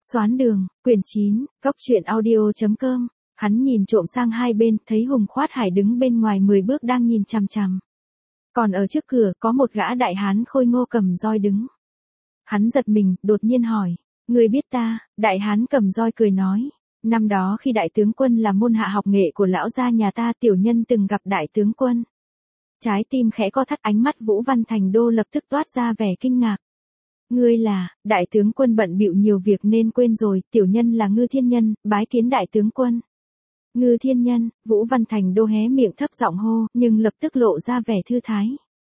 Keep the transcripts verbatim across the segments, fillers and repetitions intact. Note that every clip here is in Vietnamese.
Xoán đường, quyển chín, góc truyện audio.com. Hắn nhìn trộm sang hai bên, thấy Hùng Khoát Hải đứng bên ngoài mười bước đang nhìn chằm chằm. Còn ở trước cửa có một gã đại hán khôi ngô cầm roi đứng. Hắn giật mình, đột nhiên hỏi, người biết ta? Đại hán cầm roi cười nói, năm đó khi đại tướng quân là môn hạ học nghệ của lão gia nhà ta, tiểu nhân từng gặp đại tướng quân. Trái tim khẽ co thắt, ánh mắt Vũ Văn Thành Đô lập tức toát ra vẻ kinh ngạc. Ngươi là, đại tướng quân bận bịu nhiều việc nên quên rồi, tiểu nhân là Ngư Thiên Nhân, bái kiến đại tướng quân. Ngư Thiên Nhân, Vũ Văn Thành Đô hé miệng thấp giọng hô, nhưng lập tức lộ ra vẻ thư thái.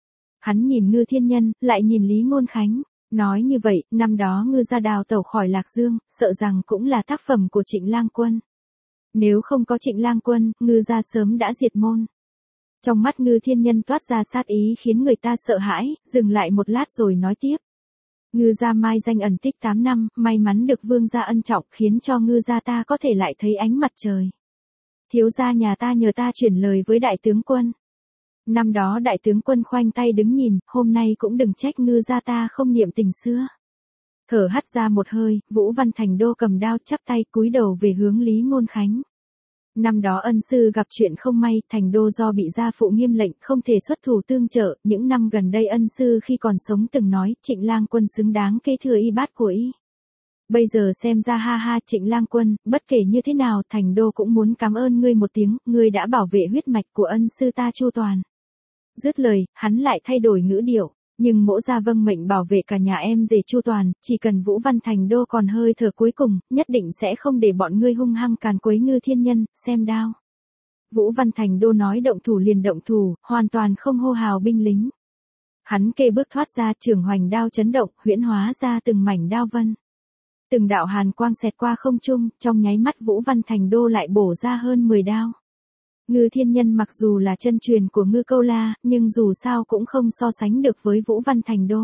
Hắn nhìn Ngư Thiên Nhân, lại nhìn Lý Ngôn Khánh, nói như vậy, năm đó Ngư gia đào tẩu khỏi Lạc Dương, sợ rằng cũng là tác phẩm của Trịnh Lang Quân. Nếu không có Trịnh Lang Quân, Ngư gia sớm đã diệt môn. Trong mắt Ngư Thiên Nhân toát ra sát ý khiến người ta sợ hãi, dừng lại một lát rồi nói tiếp. Ngư gia mai danh ẩn tích tám năm, may mắn được vương gia ân trọng khiến cho ngư gia ta có thể lại thấy ánh mặt trời. Thiếu gia nhà ta nhờ ta chuyển lời với đại tướng quân. Năm đó đại tướng quân khoanh tay đứng nhìn, hôm nay cũng đừng trách ngư gia ta không niệm tình xưa. Thở hắt ra một hơi, Vũ Văn Thành Đô cầm đao chắp tay cúi đầu về hướng Lý Ngôn Khánh. Năm đó ân sư gặp chuyện không may, Thành Đô do bị gia phụ nghiêm lệnh không thể xuất thủ tương trợ, những năm gần đây ân sư khi còn sống từng nói Trịnh Lang Quân xứng đáng kế thừa y bát của y. Bây giờ xem ra ha ha Trịnh Lang Quân, bất kể như thế nào Thành Đô cũng muốn cảm ơn ngươi một tiếng, ngươi đã bảo vệ huyết mạch của ân sư ta chu toàn. Dứt lời, hắn lại thay đổi ngữ điệu. Nhưng mỗ gia vâng mệnh bảo vệ cả nhà em rể chu toàn, chỉ cần Vũ Văn Thành Đô còn hơi thở cuối cùng, nhất định sẽ không để bọn ngươi hung hăng càn quấy Ngư Thiên Nhân, xem đao. Vũ Văn Thành Đô nói động thủ liền động thủ, hoàn toàn không hô hào binh lính. Hắn kê bước thoát ra, trường hoành đao chấn động, huyễn hóa ra từng mảnh đao vân. Từng đạo hàn quang xẹt qua không trung, trong nháy mắt Vũ Văn Thành Đô lại bổ ra hơn mười đao. Ngư Thiên Nhân mặc dù là chân truyền của Ngư Câu La, nhưng dù sao cũng không so sánh được với Vũ Văn Thành Đô.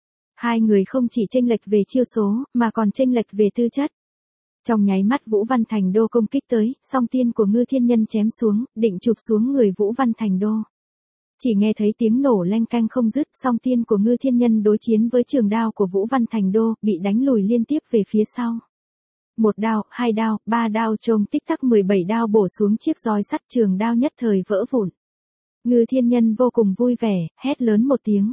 Hai người không chỉ chênh lệch về chiêu số, mà còn chênh lệch về tư chất. Trong nháy mắt Vũ Văn Thành Đô công kích tới, song tiên của Ngư Thiên Nhân chém xuống, định chụp xuống người Vũ Văn Thành Đô. Chỉ nghe thấy tiếng nổ leng canh không dứt, song tiên của Ngư Thiên Nhân đối chiến với trường đao của Vũ Văn Thành Đô, bị đánh lùi liên tiếp về phía sau. Một đao, hai đao, ba đao trông tích tắc mười bảy đao bổ xuống chiếc roi sắt, trường đao nhất thời vỡ vụn. Ngư Thiên Nhân vô cùng vui vẻ, hét lớn một tiếng.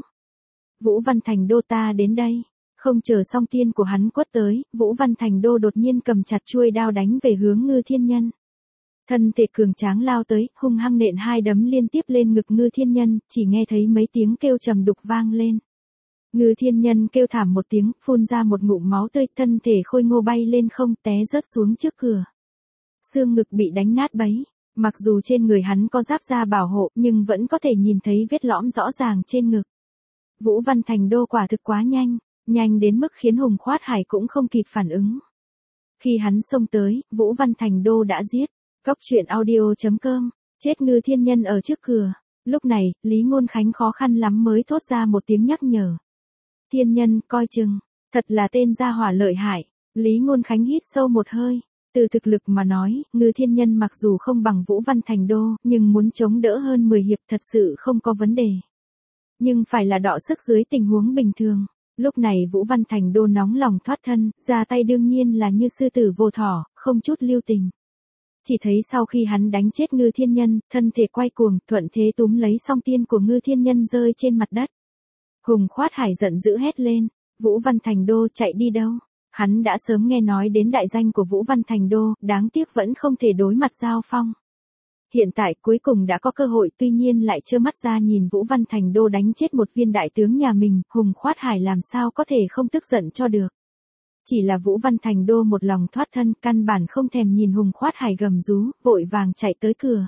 Vũ Văn Thành Đô ta đến đây. Không chờ song tiên của hắn quất tới, Vũ Văn Thành Đô đột nhiên cầm chặt chuôi đao đánh về hướng Ngư Thiên Nhân. Thân thể cường tráng lao tới, hung hăng nện hai đấm liên tiếp lên ngực Ngư Thiên Nhân, chỉ nghe thấy mấy tiếng kêu trầm đục vang lên. Ngư Thiên Nhân kêu thảm một tiếng, phun ra một ngụm máu tươi, thân thể khôi ngô bay lên không, té rớt xuống trước cửa. Xương ngực bị đánh nát bấy, mặc dù trên người hắn có giáp da bảo hộ, nhưng vẫn có thể nhìn thấy vết lõm rõ ràng trên ngực. Vũ Văn Thành Đô quả thực quá nhanh, nhanh đến mức khiến Hùng Khoát Hải cũng không kịp phản ứng. Khi hắn xông tới, Vũ Văn Thành Đô đã giết. Góc truyện audio.com, chết Ngư Thiên Nhân ở trước cửa. Lúc này, Lý Ngôn Khánh khó khăn lắm mới thốt ra một tiếng nhắc nhở. Thiên Nhân, coi chừng, thật là tên gia hỏa lợi hại. Lý Ngôn Khánh hít sâu một hơi, từ thực lực mà nói, Ngư Thiên Nhân mặc dù không bằng Vũ Văn Thành Đô, nhưng muốn chống đỡ hơn mười hiệp thật sự không có vấn đề. Nhưng phải là đọ sức dưới tình huống bình thường. Lúc này Vũ Văn Thành Đô nóng lòng thoát thân, ra tay đương nhiên là như sư tử vô thỏ, không chút lưu tình. Chỉ thấy sau khi hắn đánh chết Ngư Thiên Nhân, thân thể quay cuồng, thuận thế túm lấy song tiên của Ngư Thiên Nhân rơi trên mặt đất. Hùng Khoát Hải giận dữ hét lên, Vũ Văn Thành Đô chạy đi đâu? Hắn đã sớm nghe nói đến đại danh của Vũ Văn Thành Đô, đáng tiếc vẫn không thể đối mặt giao phong. Hiện tại cuối cùng đã có cơ hội, tuy nhiên lại trơ mắt ra nhìn Vũ Văn Thành Đô đánh chết một viên đại tướng nhà mình, Hùng Khoát Hải làm sao có thể không tức giận cho được. Chỉ là Vũ Văn Thành Đô một lòng thoát thân, căn bản không thèm nhìn Hùng Khoát Hải gầm rú, vội vàng chạy tới cửa.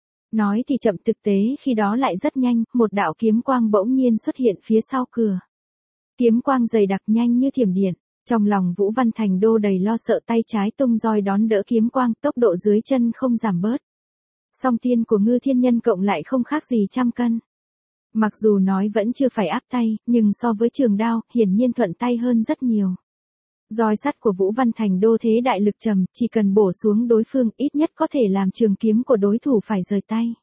Nói thì chậm, thực tế khi đó lại rất nhanh, một đạo kiếm quang bỗng nhiên xuất hiện phía sau cửa. Kiếm quang dày đặc nhanh như thiểm điện, trong lòng Vũ Văn Thành Đô đầy lo sợ, tay trái tung roi đón đỡ kiếm quang, tốc độ dưới chân không giảm bớt. Song tiên của Ngư Thiên Nhân cộng lại không khác gì trăm cân. Mặc dù nói vẫn chưa phải áp tay, nhưng so với trường đao, hiển nhiên thuận tay hơn rất nhiều. Roi sắt của Vũ Văn Thành Đô thế đại lực trầm, chỉ cần bổ xuống đối phương ít nhất có thể làm trường kiếm của đối thủ phải rời tay.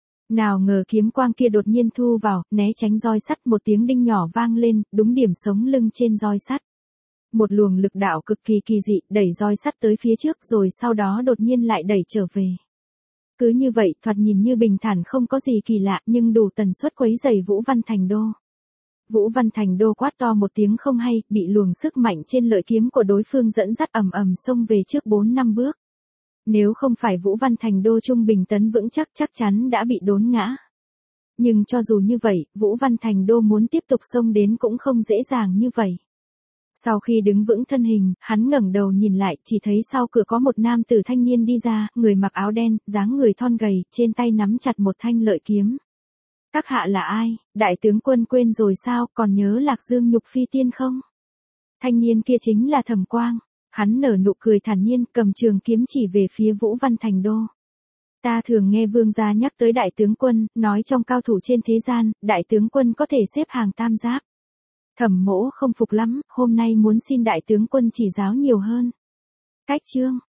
Nào ngờ kiếm quang kia đột nhiên thu vào, né tránh roi sắt, một tiếng đinh nhỏ vang lên, đúng điểm sống lưng trên roi sắt. một luồng lực đạo cực kỳ kỳ dị đẩy roi sắt tới phía trước rồi sau đó đột nhiên lại đẩy trở về. Cứ như vậy thoạt nhìn như bình thản không có gì kỳ lạ nhưng đủ tần suất quấy rầy Vũ Văn Thành Đô. Vũ Văn Thành Đô quát to một tiếng không hay, bị luồng sức mạnh trên lợi kiếm của đối phương dẫn dắt ầm ầm xông về trước bốn năm bước. Nếu không phải Vũ Văn Thành Đô trung bình tấn vững chắc chắc chắn đã bị đốn ngã. Nhưng cho dù như vậy, Vũ Văn Thành Đô muốn tiếp tục xông đến cũng không dễ dàng như vậy. Sau khi đứng vững thân hình, hắn ngẩng đầu nhìn lại, chỉ thấy sau cửa có một nam tử thanh niên đi ra, người mặc áo đen, dáng người thon gầy, trên tay nắm chặt một thanh lợi kiếm. Các hạ là ai, đại tướng quân quên rồi sao, còn nhớ Lạc Dương Nhục Phi Tiên không? Thanh niên kia chính là Thẩm Quang, hắn nở nụ cười thản nhiên, cầm trường kiếm chỉ về phía Vũ Văn Thành Đô. Ta thường nghe vương gia nhắc tới đại tướng quân, nói trong cao thủ trên thế gian, đại tướng quân có thể xếp hàng tam giáp. Thẩm mỗ không phục lắm, hôm nay muốn xin đại tướng quân chỉ giáo nhiều hơn. Cách chương